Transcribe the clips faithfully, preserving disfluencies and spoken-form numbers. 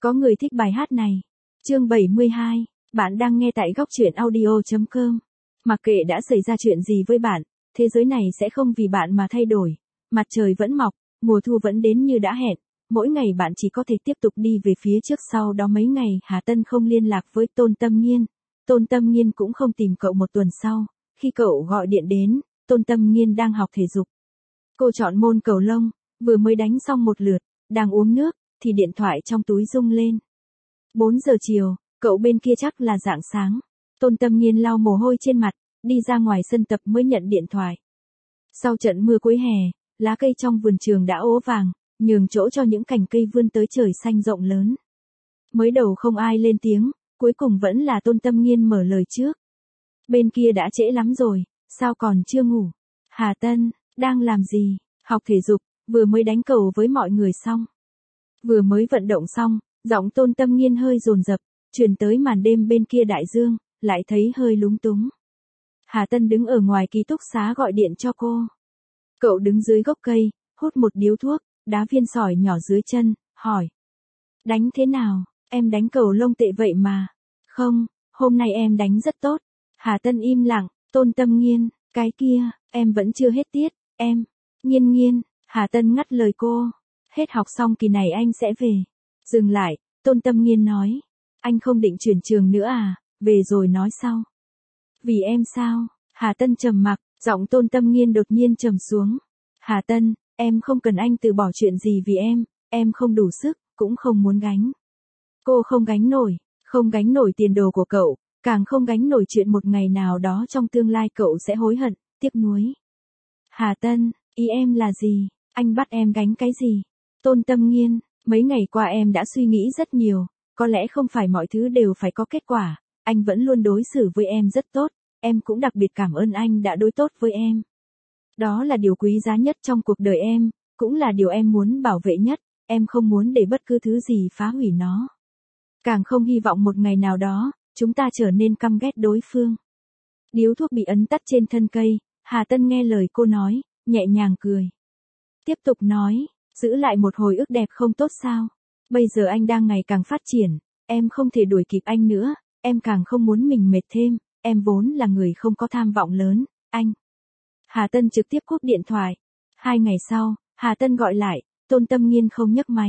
Có người thích bài hát này. Chương bảy mươi hai, bạn đang nghe tại góc truyện audio chấm com. Mặc kệ đã xảy ra chuyện gì với bạn, thế giới này sẽ không vì bạn mà thay đổi. Mặt trời vẫn mọc, mùa thu vẫn đến như đã hẹn. Mỗi ngày bạn chỉ có thể tiếp tục đi về phía trước. Sau đó mấy ngày Hà Tân không liên lạc với Tôn Tâm Nghiên. Tôn Tâm Nghiên cũng không tìm cậu một tuần sau. Khi cậu gọi điện đến, Tôn Tâm Nghiên đang học thể dục. Cô chọn môn cầu lông, vừa mới đánh xong một lượt, đang uống nước, thì điện thoại trong túi rung lên. bốn giờ chiều, cậu bên kia chắc là rạng sáng. Tôn Tâm Nghiên lau mồ hôi trên mặt, đi ra ngoài sân tập mới nhận điện thoại. Sau trận mưa cuối hè, lá cây trong vườn trường đã ố vàng, nhường chỗ cho những cành cây vươn tới trời xanh rộng lớn. Mới đầu không ai lên tiếng, cuối cùng vẫn là Tôn Tâm Nghiên mở lời trước. Bên kia đã trễ lắm rồi, sao còn chưa ngủ? Hà Tân, đang làm gì? Học thể dục, vừa mới đánh cầu với mọi người xong. Vừa mới vận động xong, giọng Tôn Tâm Nghiên hơi dồn dập, truyền tới màn đêm bên kia đại dương, lại thấy hơi lúng túng. Hà Tân đứng ở ngoài ký túc xá gọi điện cho cô. Cậu đứng dưới gốc cây, hút một điếu thuốc, đá viên sỏi nhỏ dưới chân, hỏi. Đánh thế nào, em đánh cầu lông tệ vậy mà. Không, hôm nay em đánh rất tốt. Hà Tân im lặng, Tôn Tâm Nghiên, cái kia, em vẫn chưa hết tiết, em. Nghiên nghiên, Hà Tân ngắt lời cô. Hết học xong kỳ này anh sẽ về. Dừng lại, Tôn Tâm Nghiên nói. Anh không định chuyển trường nữa à, về rồi nói sau. Vì em sao? Hà Tân trầm mặc, giọng Tôn Tâm Nghiên đột nhiên trầm xuống. Hà Tân, em không cần anh từ bỏ chuyện gì vì em, em không đủ sức, cũng không muốn gánh. Cô không gánh nổi, không gánh nổi tiền đồ của cậu, càng không gánh nổi chuyện một ngày nào đó trong tương lai cậu sẽ hối hận, tiếc nuối. Hà Tân, ý em là gì? Anh bắt em gánh cái gì? Tôn Tâm Nghiên, mấy ngày qua em đã suy nghĩ rất nhiều, có lẽ không phải mọi thứ đều phải có kết quả, anh vẫn luôn đối xử với em rất tốt, em cũng đặc biệt cảm ơn anh đã đối tốt với em. Đó là điều quý giá nhất trong cuộc đời em, cũng là điều em muốn bảo vệ nhất, em không muốn để bất cứ thứ gì phá hủy nó. Càng không hy vọng một ngày nào đó, chúng ta trở nên căm ghét đối phương. Điếu thuốc bị ấn tắt trên thân cây, Hà Tân nghe lời cô nói, nhẹ nhàng cười. Tiếp tục nói, giữ lại một hồi ức đẹp không tốt sao? Bây giờ anh đang ngày càng phát triển, em không thể đuổi kịp anh nữa, em càng không muốn mình mệt thêm, em vốn là người không có tham vọng lớn, anh. Hà Tân trực tiếp cúp điện thoại. Hai ngày sau, Hà Tân gọi lại, Tôn Tâm Nghiên không nhấc máy.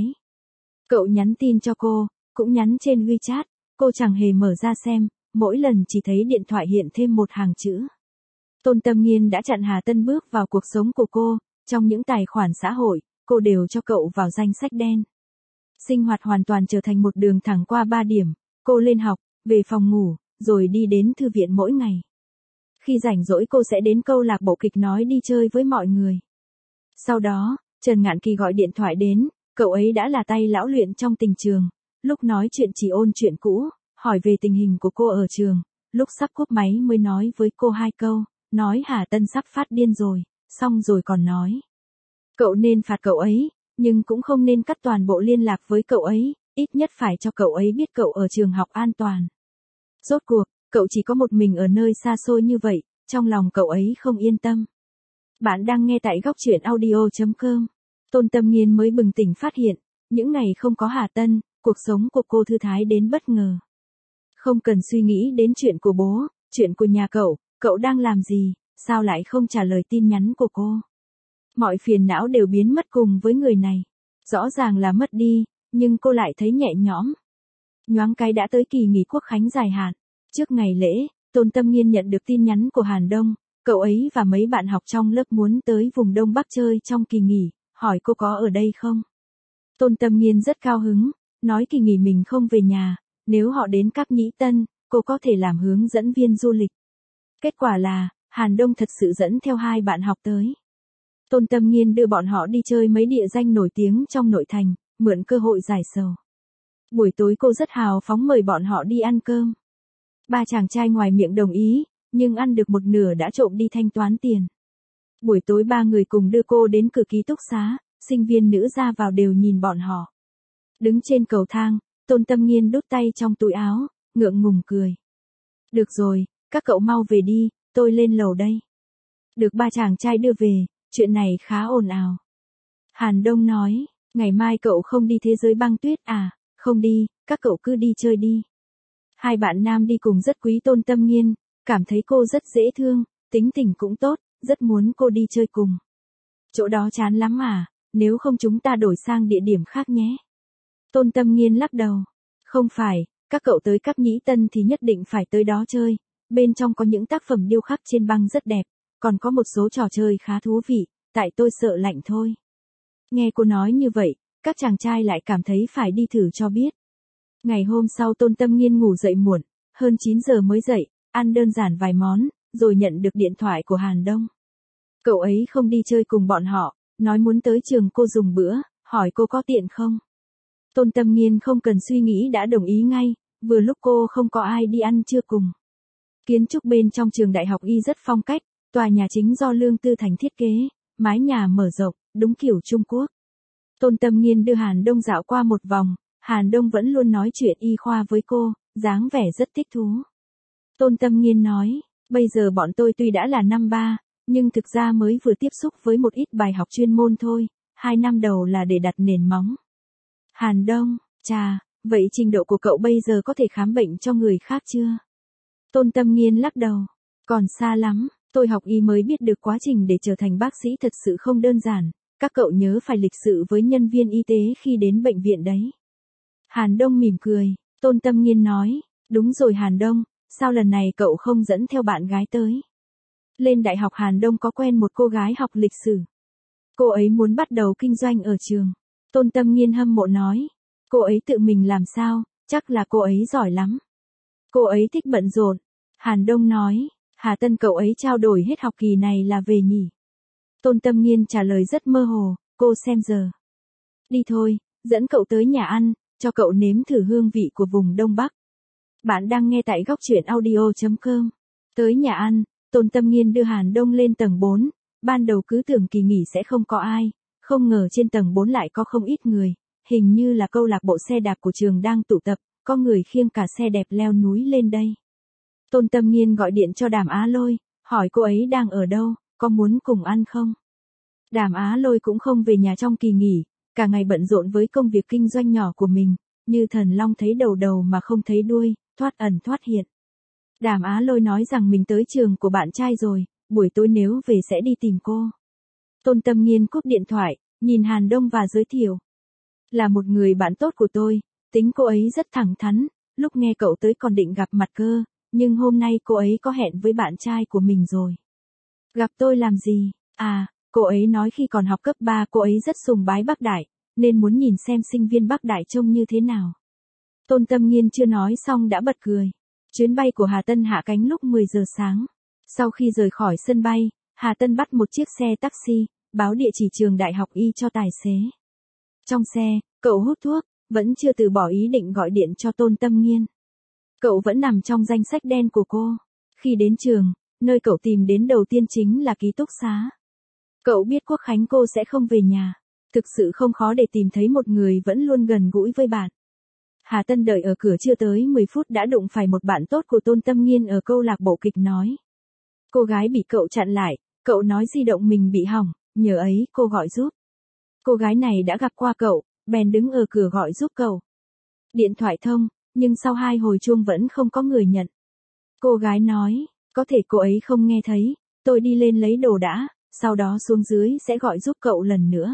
Cậu nhắn tin cho cô, cũng nhắn trên WeChat, cô chẳng hề mở ra xem, mỗi lần chỉ thấy điện thoại hiện thêm một hàng chữ. Tôn Tâm Nghiên đã chặn Hà Tân bước vào cuộc sống của cô, trong những tài khoản xã hội, cô đều cho cậu vào danh sách đen. Sinh hoạt hoàn toàn trở thành một đường thẳng qua ba điểm, cô lên học, về phòng ngủ, rồi đi đến thư viện mỗi ngày. Khi rảnh rỗi cô sẽ đến câu lạc bộ kịch nói đi chơi với mọi người. Sau đó, Trần Ngạn Kỳ gọi điện thoại đến, cậu ấy đã là tay lão luyện trong tình trường, lúc nói chuyện chỉ ôn chuyện cũ, hỏi về tình hình của cô ở trường, lúc sắp cúp máy mới nói với cô hai câu, nói Hà Tân sắp phát điên rồi, xong rồi còn nói. Cậu nên phạt cậu ấy, nhưng cũng không nên cắt toàn bộ liên lạc với cậu ấy, ít nhất phải cho cậu ấy biết cậu ở trường học an toàn. Rốt cuộc, cậu chỉ có một mình ở nơi xa xôi như vậy, trong lòng cậu ấy không yên tâm. Bạn đang nghe tại góc truyện audio chấm com. Tôn Tâm Nghiên mới bừng tỉnh phát hiện, những ngày không có Hà Tân, cuộc sống của cô thư thái đến bất ngờ. Không cần suy nghĩ đến chuyện của bố, chuyện của nhà cậu, cậu đang làm gì, sao lại không trả lời tin nhắn của cô. Mọi phiền não đều biến mất cùng với người này. Rõ ràng là mất đi, nhưng cô lại thấy nhẹ nhõm. Nhoáng cái đã tới kỳ nghỉ quốc khánh dài hạn. Trước ngày lễ, Tôn Tâm Nghiên nhận được tin nhắn của Hàn Đông, cậu ấy và mấy bạn học trong lớp muốn tới vùng Đông Bắc chơi trong kỳ nghỉ, hỏi cô có ở đây không. Tôn Tâm Nghiên rất cao hứng, nói kỳ nghỉ mình không về nhà, nếu họ đến Cáp Nhĩ Tân, cô có thể làm hướng dẫn viên du lịch. Kết quả là, Hàn Đông thật sự dẫn theo hai bạn học tới. Tôn Tâm Nghiên đưa bọn họ đi chơi mấy địa danh nổi tiếng trong nội thành, mượn cơ hội giải sầu. Buổi tối cô rất hào phóng mời bọn họ đi ăn cơm. Ba chàng trai ngoài miệng đồng ý, nhưng ăn được một nửa đã trộm đi thanh toán tiền. Buổi tối ba người cùng đưa cô đến cửa ký túc xá, sinh viên nữ ra vào đều nhìn bọn họ. Đứng trên cầu thang, Tôn Tâm Nghiên đút tay trong túi áo, ngượng ngùng cười. Được rồi, các cậu mau về đi, tôi lên lầu đây. Được ba chàng trai đưa về, chuyện này khá ồn ào. Hàn Đông nói, ngày mai cậu không đi thế giới băng tuyết à, Không đi, các cậu cứ đi chơi đi. Hai bạn nam đi cùng rất quý Tôn Tâm Nghiên, cảm thấy cô rất dễ thương, tính tình cũng tốt, rất muốn cô đi chơi cùng. Chỗ đó chán lắm à, nếu không chúng ta đổi sang địa điểm khác nhé. Tôn Tâm Nghiên lắc đầu. Không phải, các cậu tới Cáp Nhĩ Tân thì nhất định phải tới đó chơi, bên trong có những tác phẩm điêu khắc trên băng rất đẹp, còn có một số trò chơi khá thú vị, tại tôi sợ lạnh thôi. Nghe cô nói như vậy, các chàng trai lại cảm thấy phải đi thử cho biết. Ngày hôm sau Tôn Tâm Nghiên ngủ dậy muộn, hơn chín giờ mới dậy, ăn đơn giản vài món, rồi nhận được điện thoại của Hàn Đông. Cậu ấy không đi chơi cùng bọn họ, nói muốn tới trường cô dùng bữa, hỏi cô có tiện không. Tôn Tâm Nghiên không cần suy nghĩ đã đồng ý ngay, vừa lúc cô không có ai đi ăn trưa cùng. Kiến trúc bên trong trường đại học Y rất phong cách, tòa nhà chính do Lương Tư Thành thiết kế, mái nhà mở rộng, đúng kiểu Trung Quốc. Tôn Tâm Nghiên đưa Hàn Đông dạo qua một vòng, Hàn Đông vẫn luôn nói chuyện y khoa với cô, dáng vẻ rất thích thú. Tôn Tâm Nghiên nói, bây giờ bọn tôi tuy đã là năm ba, nhưng thực ra mới vừa tiếp xúc với một ít bài học chuyên môn thôi, hai năm đầu là để đặt nền móng. Hàn Đông, chà, vậy trình độ của cậu bây giờ có thể khám bệnh cho người khác chưa? Tôn Tâm Nghiên lắc đầu, còn xa lắm, tôi học y mới biết được quá trình để trở thành bác sĩ thật sự không đơn giản, các cậu nhớ phải lịch sự với nhân viên y tế khi đến bệnh viện đấy. Hàn Đông mỉm cười, Tôn Tâm Nghiên nói, đúng rồi Hàn Đông, sao lần này cậu không dẫn theo bạn gái tới? Lên đại học Hàn Đông có quen một cô gái học lịch sử. Cô ấy muốn bắt đầu kinh doanh ở trường. Tôn Tâm Nghiên hâm mộ nói, cô ấy tự mình làm sao, chắc là cô ấy giỏi lắm. Cô ấy thích bận rộn. Hàn Đông nói, Hà Tân cậu ấy trao đổi hết học kỳ này là về nhỉ? Tôn Tâm Nghiên trả lời rất mơ hồ, cô xem giờ. Đi thôi, dẫn cậu tới nhà ăn, cho cậu nếm thử hương vị của vùng Đông Bắc. Bạn đang nghe tại góc truyện audio chấm com. Tới nhà ăn, Tôn Tâm Nghiên đưa Hàn Đông lên tầng bốn, ban đầu cứ tưởng kỳ nghỉ sẽ không có ai, không ngờ trên tầng bốn lại có không ít người, hình như là câu lạc bộ xe đạp của trường đang tụ tập, có người khiêng cả xe đẹp leo núi lên đây. Tôn Tâm Nghiên gọi điện cho Đàm Á Lôi, hỏi cô ấy đang ở đâu, có muốn cùng ăn không? Đàm Á Lôi cũng không về nhà trong kỳ nghỉ, cả ngày bận rộn với công việc kinh doanh nhỏ của mình, như thần long thấy đầu đầu mà không thấy đuôi, thoát ẩn thoát hiện. Đàm Á Lôi nói rằng mình tới trường của bạn trai rồi, buổi tối nếu về sẽ đi tìm cô. Tôn Tâm Nghiên cúp điện thoại, nhìn Hàn Đông và giới thiệu. Là một người bạn tốt của tôi, tính cô ấy rất thẳng thắn, lúc nghe cậu tới còn định gặp mặt cơ, nhưng hôm nay cô ấy có hẹn với bạn trai của mình rồi. Gặp tôi làm gì? À, cô ấy nói khi còn học cấp ba cô ấy rất sùng bái Bắc Đại, nên muốn nhìn xem sinh viên Bắc Đại trông như thế nào. Tôn Tâm Nghiên chưa nói xong đã bật cười. Chuyến bay của Hà Tân hạ cánh lúc mười giờ sáng. Sau khi rời khỏi sân bay, Hà Tân bắt một chiếc xe taxi, báo địa chỉ trường đại học Y cho tài xế. Trong xe, cậu hút thuốc, vẫn chưa từ bỏ ý định gọi điện cho Tôn Tâm Nghiên. Cậu vẫn nằm trong danh sách đen của cô. Khi đến trường, nơi cậu tìm đến đầu tiên chính là ký túc xá. Cậu biết Quốc Khánh cô sẽ không về nhà. Thực sự không khó để tìm thấy một người vẫn luôn gần gũi với bạn. Hà Tân đợi ở cửa chưa tới mười phút đã đụng phải một bạn tốt của Tôn Tâm Nghiên ở câu lạc bộ kịch nói. Cô gái bị cậu chặn lại, cậu nói di động mình bị hỏng, nhờ ấy cô gọi giúp. Cô gái này đã gặp qua cậu, bèn đứng ở cửa gọi giúp cậu. Điện thoại thông, nhưng sau hai hồi chuông vẫn không có người nhận. Cô gái nói, có thể cô ấy không nghe thấy, tôi đi lên lấy đồ đã, sau đó xuống dưới sẽ gọi giúp cậu lần nữa.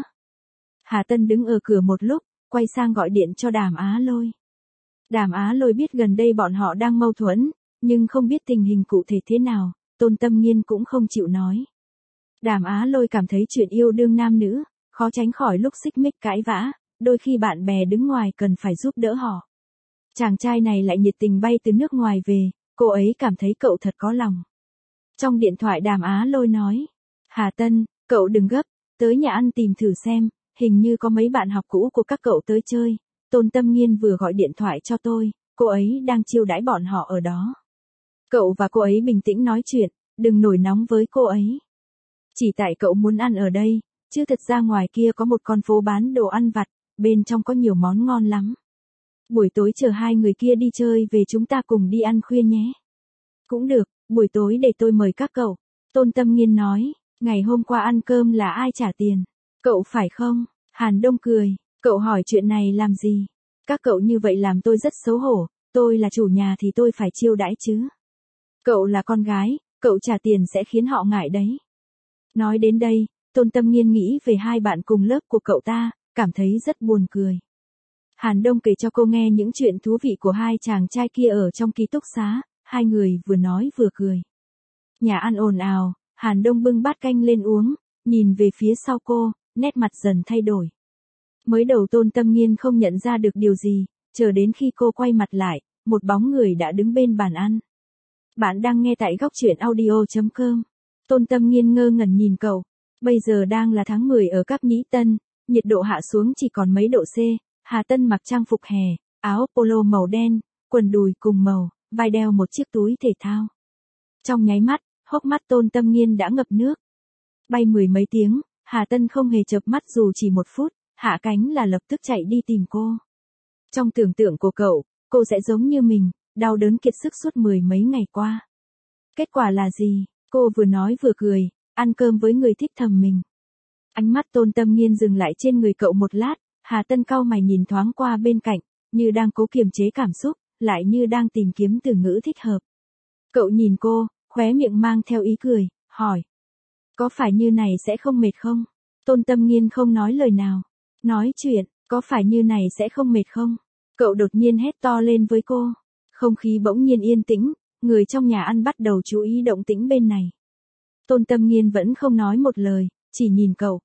Hà Tân đứng ở cửa một lúc, quay sang gọi điện cho Đàm Á Lôi. Đàm Á Lôi biết gần đây bọn họ đang mâu thuẫn, nhưng không biết tình hình cụ thể thế nào, Tôn Tâm Nghiên cũng không chịu nói. Đàm Á Lôi cảm thấy chuyện yêu đương nam nữ, khó tránh khỏi lúc xích mích cãi vã, đôi khi bạn bè đứng ngoài cần phải giúp đỡ họ. Chàng trai này lại nhiệt tình bay từ nước ngoài về, cô ấy cảm thấy cậu thật có lòng. Trong điện thoại Đàm Á Lôi nói, Hà Tân, cậu đừng gấp, tới nhà ăn tìm thử xem, hình như có mấy bạn học cũ của các cậu tới chơi. Tôn Tâm Nghiên vừa gọi điện thoại cho tôi, cô ấy đang chiêu đãi bọn họ ở đó. Cậu và cô ấy bình tĩnh nói chuyện, đừng nổi nóng với cô ấy. Chỉ tại cậu muốn ăn ở đây, chứ thật ra ngoài kia có một con phố bán đồ ăn vặt, bên trong có nhiều món ngon lắm. Buổi tối chờ hai người kia đi chơi về chúng ta cùng đi ăn khuya nhé. Cũng được, buổi tối để tôi mời các cậu. Tôn Tâm Nghiên nói, ngày hôm qua ăn cơm là ai trả tiền? Cậu phải không? Hàn Đông cười, cậu hỏi chuyện này làm gì? Các cậu như vậy làm tôi rất xấu hổ, tôi là chủ nhà thì tôi phải chiêu đãi chứ. Cậu là con gái, cậu trả tiền sẽ khiến họ ngại đấy. Nói đến đây, Tôn Tâm Nghiên nghĩ về hai bạn cùng lớp của cậu ta, cảm thấy rất buồn cười. Hàn Đông kể cho cô nghe những chuyện thú vị của hai chàng trai kia ở trong ký túc xá, hai người vừa nói vừa cười. Nhà ăn ồn ào, Hàn Đông bưng bát canh lên uống, nhìn về phía sau cô, nét mặt dần thay đổi. Mới đầu Tôn Tâm Nghiên không nhận ra được điều gì, chờ đến khi cô quay mặt lại, một bóng người đã đứng bên bàn ăn. Bạn đang nghe tại góc truyện audio chấm com. Tôn Tâm Nghiên ngơ ngẩn nhìn cậu. Bây giờ đang là tháng mười ở Cáp Nhĩ Tân, nhiệt độ hạ xuống chỉ còn mấy độ C. Hà Tân mặc trang phục hè, áo polo màu đen, quần đùi cùng màu, vai đeo một chiếc túi thể thao. Trong nháy mắt, hốc mắt Tôn Tâm Nghiên đã ngập nước. Bay mười mấy tiếng, Hà Tân không hề chợp mắt dù chỉ một phút, hạ cánh là lập tức chạy đi tìm cô. Trong tưởng tượng của cậu, cô sẽ giống như mình, đau đớn kiệt sức suốt mười mấy ngày qua. Kết quả là gì? Cô vừa nói vừa cười, ăn cơm với người thích thầm mình. Ánh mắt Tôn Tâm Nghiên dừng lại trên người cậu một lát, Hà Tân cau mày nhìn thoáng qua bên cạnh, như đang cố kiềm chế cảm xúc, lại như đang tìm kiếm từ ngữ thích hợp. Cậu nhìn cô, khóe miệng mang theo ý cười, hỏi. Có phải như này sẽ không mệt không? Tôn Tâm Nghiên không nói lời nào. Nói chuyện, có phải như này sẽ không mệt không? Cậu đột nhiên hét to lên với cô. Không khí bỗng nhiên yên tĩnh, người trong nhà ăn bắt đầu chú ý động tĩnh bên này. Tôn Tâm Nghiên vẫn không nói một lời, chỉ nhìn cậu.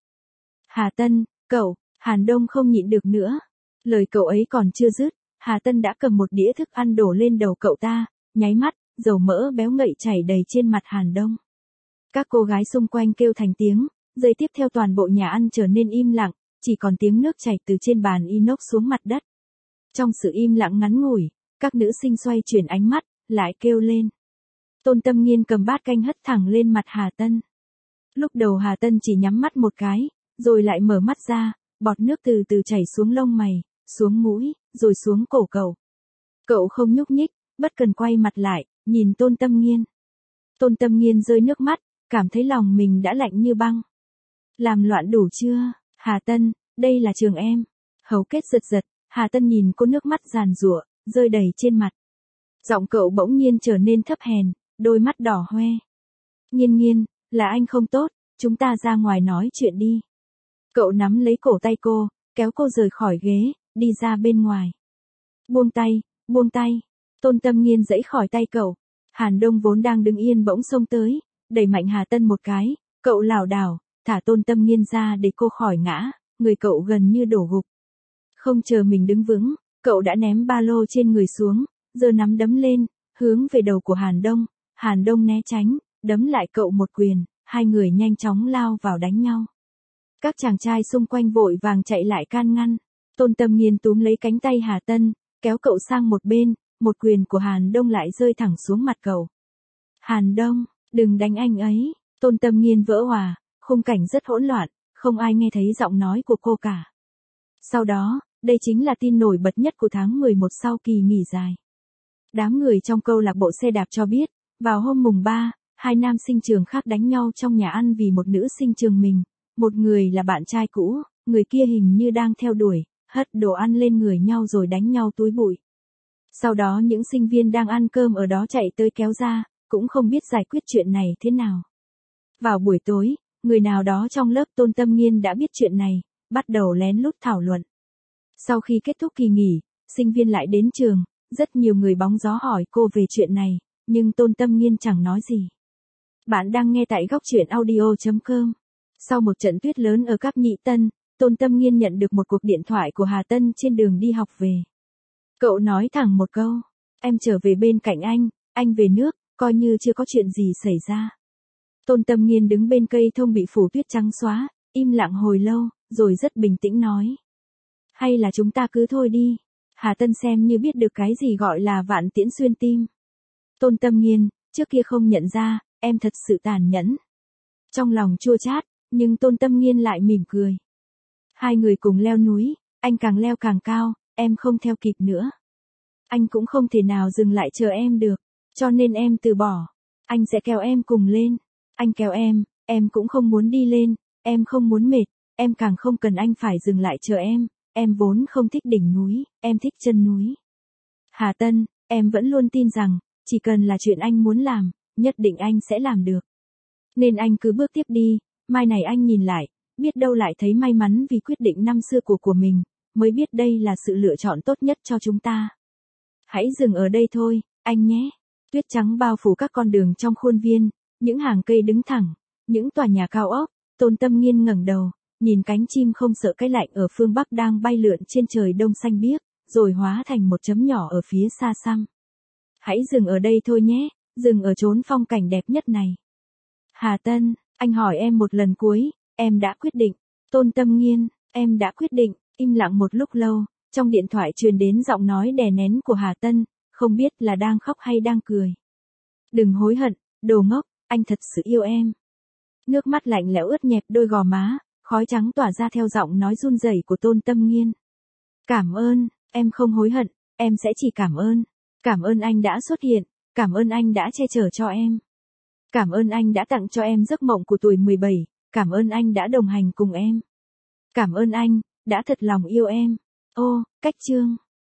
Hà Tân, cậu, Hàn Đông không nhịn được nữa. Lời cậu ấy còn chưa dứt, Hà Tân đã cầm một đĩa thức ăn đổ lên đầu cậu ta, nháy mắt, dầu mỡ béo ngậy chảy đầy trên mặt Hàn Đông. Các cô gái xung quanh kêu thành tiếng, giây tiếp theo toàn bộ nhà ăn trở nên im lặng, chỉ còn tiếng nước chảy từ trên bàn inox xuống mặt đất. Trong sự im lặng ngắn ngủi, các nữ sinh xoay chuyển ánh mắt, lại kêu lên. Tôn Tâm Nghiên cầm bát canh hất thẳng lên mặt Hà Tân. Lúc đầu Hà Tân chỉ nhắm mắt một cái, rồi lại mở mắt ra, bọt nước từ từ chảy xuống lông mày, xuống mũi, rồi xuống cổ cậu. Cậu không nhúc nhích, bất cần quay mặt lại, nhìn Tôn Tâm Nghiên. Tôn Tâm Nghiên rơi nước mắt, cảm thấy lòng mình đã lạnh như băng. Làm loạn đủ chưa, Hà Tân, đây là trường em. Hầu kết giật giật, Hà Tân nhìn cô nước mắt giàn giụa, rơi đầy trên mặt. Giọng cậu bỗng nhiên trở nên thấp hèn, đôi mắt đỏ hoe. Nghiên Nghiên, là anh không tốt, chúng ta ra ngoài nói chuyện đi. Cậu nắm lấy cổ tay cô, kéo cô rời khỏi ghế, đi ra bên ngoài. Buông tay, buông tay. Tôn Tâm Nghiên giãy khỏi tay cậu. Hàn Đông vốn đang đứng yên bỗng xông tới, đẩy mạnh Hà Tân một cái, cậu lảo đảo, thả Tôn Tâm Nghiên ra để cô khỏi ngã, người cậu gần như đổ gục. Không chờ mình đứng vững, cậu đã ném ba lô trên người xuống, giơ nắm đấm lên, hướng về đầu của Hàn Đông. Hàn Đông né tránh, đấm lại cậu một quyền, hai người nhanh chóng lao vào đánh nhau. Các chàng trai xung quanh vội vàng chạy lại can ngăn. Tôn Tâm Nghiên túm lấy cánh tay Hà Tân, kéo cậu sang một bên, một quyền của Hàn Đông lại rơi thẳng xuống mặt cậu. Hàn Đông, đừng đánh anh ấy. Tôn Tâm Nghiên vỡ òa, khung cảnh rất hỗn loạn, không ai nghe thấy giọng nói của cô cả. Sau đó, đây chính là tin nổi bật nhất của tháng mười một sau kỳ nghỉ dài. Đám người trong câu lạc bộ xe đạp cho biết, vào hôm mùng ba, hai nam sinh trường khác đánh nhau trong nhà ăn vì một nữ sinh trường mình. Một người là bạn trai cũ, người kia hình như đang theo đuổi, hất đồ ăn lên người nhau rồi đánh nhau túi bụi. Sau đó những sinh viên đang ăn cơm ở đó chạy tới kéo ra, cũng không biết giải quyết chuyện này thế nào. Vào buổi tối, người nào đó trong lớp Tôn Tâm Nghiên đã biết chuyện này, bắt đầu lén lút thảo luận. Sau khi kết thúc kỳ nghỉ, sinh viên lại đến trường, rất nhiều người bóng gió hỏi cô về chuyện này, nhưng Tôn Tâm Nghiên chẳng nói gì. Bạn đang nghe tại góc truyện audio chấm com. Sau một trận tuyết lớn ở Cáp Nhĩ Tân, Tôn Tâm Nghiên nhận được một cuộc điện thoại của Hà Tân trên đường đi học về. Cậu nói thẳng một câu, em trở về bên cạnh anh, anh về nước, coi như chưa có chuyện gì xảy ra. Tôn Tâm Nghiên đứng bên cây thông bị phủ tuyết trắng xóa, im lặng hồi lâu, rồi rất bình tĩnh nói. Hay là chúng ta cứ thôi đi. Hà Tân xem như biết được cái gì gọi là vạn tiễn xuyên tim. Tôn Tâm Nghiên, trước kia không nhận ra, em thật sự tàn nhẫn. Trong lòng chua chát, nhưng Tôn Tâm Nghiên lại mỉm cười. Hai người cùng leo núi, anh càng leo càng cao, em không theo kịp nữa. Anh cũng không thể nào dừng lại chờ em được, cho nên em từ bỏ. Anh sẽ kéo em cùng lên. Anh kéo em, em cũng không muốn đi lên, em không muốn mệt, em càng không cần anh phải dừng lại chờ em, em vốn không thích đỉnh núi, em thích chân núi. Hà Tân, em vẫn luôn tin rằng, chỉ cần là chuyện anh muốn làm, nhất định anh sẽ làm được. Nên anh cứ bước tiếp đi, mai này anh nhìn lại, biết đâu lại thấy may mắn vì quyết định năm xưa của của mình, mới biết đây là sự lựa chọn tốt nhất cho chúng ta. Hãy dừng ở đây thôi, anh nhé. Tuyết trắng bao phủ các con đường trong khuôn viên, những hàng cây đứng thẳng, những tòa nhà cao ốc. Tôn Tâm Nghiên ngẩng đầu, nhìn cánh chim không sợ cái lạnh ở phương Bắc đang bay lượn trên trời đông xanh biếc, rồi hóa thành một chấm nhỏ ở phía xa xăm. Hãy dừng ở đây thôi nhé, dừng ở chốn phong cảnh đẹp nhất này. Hà Tân, anh hỏi em một lần cuối, em đã quyết định. Tôn Tâm Nghiên, em đã quyết định. Im lặng một lúc lâu, trong điện thoại truyền đến giọng nói đè nén của Hà Tân, không biết là đang khóc hay đang cười. Đừng hối hận, đồ ngốc, anh thật sự yêu em. Nước mắt lạnh lẽo ướt nhẹp đôi gò má, khói trắng tỏa ra theo giọng nói run rẩy của Tôn Tâm Nghiên. Cảm ơn, em không hối hận, em sẽ chỉ cảm ơn. Cảm ơn anh đã xuất hiện, cảm ơn anh đã che chở cho em. Cảm ơn anh đã tặng cho em giấc mộng của tuổi mười bảy, cảm ơn anh đã đồng hành cùng em. Cảm ơn anh, đã thật lòng yêu em. Ô, cách chương.